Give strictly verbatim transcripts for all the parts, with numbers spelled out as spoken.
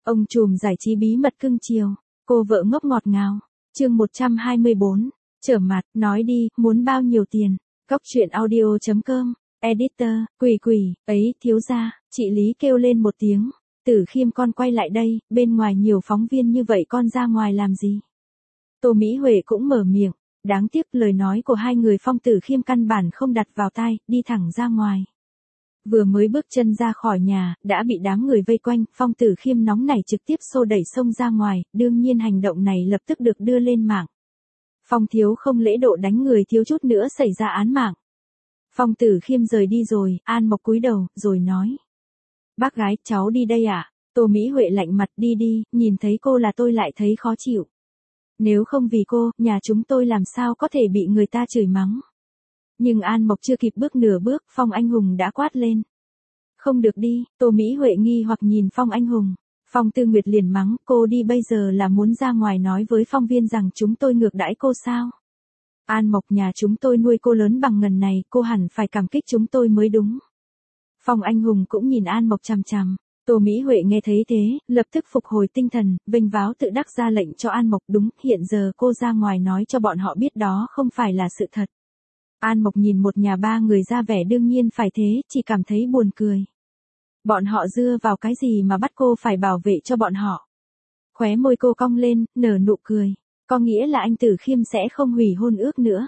Ông trùm giải trí bí mật cưng chiều, cô vợ ngốc ngọt ngào. Chương một trăm hai mươi bốn, trở mặt, nói đi, muốn bao nhiêu tiền? Góc truyện audio chấm com, editor, quỷ quỷ, ấy, thiếu gia, chị Lý kêu lên một tiếng. Tử Khiêm con quay lại đây, bên ngoài nhiều phóng viên như vậy con ra ngoài làm gì? Tô Mỹ Huệ cũng mở miệng, đáng tiếc lời nói của hai người Phong Tử Khiêm căn bản không đặt vào tai, đi thẳng ra ngoài. Vừa mới bước chân ra khỏi nhà, đã bị đám người vây quanh, Phong Tử Khiêm nóng nảy trực tiếp xô đẩy xông ra ngoài, đương nhiên hành động này lập tức được đưa lên mạng. Phong thiếu không lễ độ đánh người thiếu chút nữa xảy ra án mạng. Phong Tử Khiêm rời đi rồi, An Mộc cúi đầu, rồi nói. Bác gái, cháu đi đây ạ. À? Tô Mỹ Huệ lạnh mặt, đi đi, nhìn thấy cô là tôi lại thấy khó chịu. Nếu không vì cô, nhà chúng tôi làm sao có thể bị người ta chửi mắng. Nhưng An Mộc chưa kịp bước nửa bước, Phong Anh Hùng đã quát lên. Không được đi, Tô Mỹ Huệ nghi hoặc nhìn Phong Anh Hùng. Phong Tư Nguyệt liền mắng, cô đi bây giờ là muốn ra ngoài nói với phóng viên rằng chúng tôi ngược đãi cô sao? An Mộc, nhà chúng tôi nuôi cô lớn bằng ngần này, cô hẳn phải cảm kích chúng tôi mới đúng. Phong Anh Hùng cũng nhìn An Mộc chằm chằm. Tô Mỹ Huệ nghe thấy thế, lập tức phục hồi tinh thần, vênh váo tự đắc ra lệnh cho An Mộc, đúng, hiện giờ cô ra ngoài nói cho bọn họ biết đó không phải là sự thật. An Mộc nhìn một nhà ba người ra vẻ đương nhiên phải thế, chỉ cảm thấy buồn cười. Bọn họ dưa vào cái gì mà bắt cô phải bảo vệ cho bọn họ. Khóe môi cô cong lên, nở nụ cười. Có nghĩa là anh Tử Khiêm sẽ không hủy hôn ước nữa.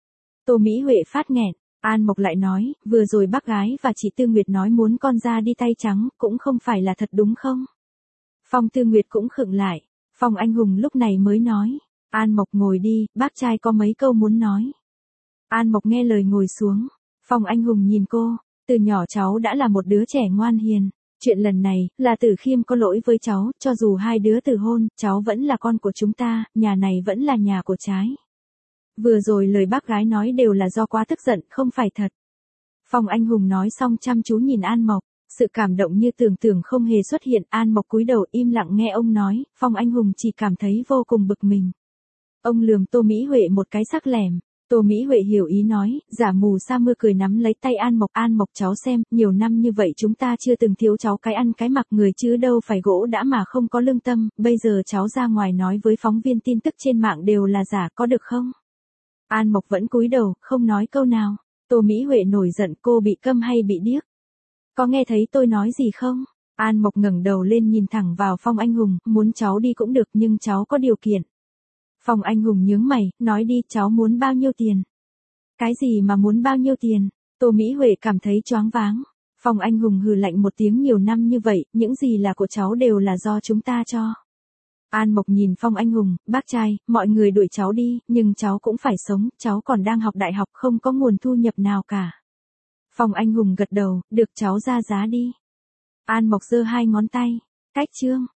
Tô Mỹ Huệ phát nghẹn. An Mộc lại nói, vừa rồi bác gái và chị Tư Nguyệt nói muốn con ra đi tay trắng, cũng không phải là thật đúng không? Phong Tư Nguyệt cũng khựng lại. Phong Anh Hùng lúc này mới nói. An Mộc ngồi đi, bác trai có mấy câu muốn nói. An Mộc nghe lời ngồi xuống. Phong Anh Hùng nhìn cô. Từ nhỏ cháu đã là một đứa trẻ ngoan hiền. Chuyện lần này, là Tử Khiêm có lỗi với cháu, cho dù hai đứa từ hôn, cháu vẫn là con của chúng ta, nhà này vẫn là nhà của trái. Vừa rồi lời bác gái nói đều là do quá tức giận, không phải thật. Phong Anh Hùng nói xong chăm chú nhìn An Mộc, sự cảm động như tưởng tượng không hề xuất hiện. An Mộc cúi đầu im lặng nghe ông nói, Phong Anh Hùng chỉ cảm thấy vô cùng bực mình. Ông lườm Tô Mỹ Huệ một cái sắc lẻm. Tô Mỹ Huệ hiểu ý nói, giả mù sa mưa cười nắm lấy tay An Mộc. An Mộc cháu xem, nhiều năm như vậy chúng ta chưa từng thiếu cháu cái ăn cái mặc người chứ đâu phải gỗ đã mà không có lương tâm, bây giờ cháu ra ngoài nói với phóng viên tin tức trên mạng đều là giả, có được không? An Mộc vẫn cúi đầu, không nói câu nào. Tô Mỹ Huệ nổi giận, cô bị câm hay bị điếc? Có nghe thấy tôi nói gì không? An Mộc ngẩng đầu lên nhìn thẳng vào Phong Anh Hùng, muốn cháu đi cũng được nhưng cháu có điều kiện. Phong Anh Hùng nhướng mày, nói đi, cháu muốn bao nhiêu tiền? Cái gì mà muốn bao nhiêu tiền? Tô Mỹ Huệ cảm thấy choáng váng. Phong Anh Hùng hừ lạnh một tiếng, nhiều năm như vậy, những gì là của cháu đều là do chúng ta cho. An Mộc nhìn Phong Anh Hùng, bác trai, mọi người đuổi cháu đi, nhưng cháu cũng phải sống, cháu còn đang học đại học không có nguồn thu nhập nào cả. Phong Anh Hùng gật đầu, được cháu ra giá đi. An Mộc giơ hai ngón tay, cách chương.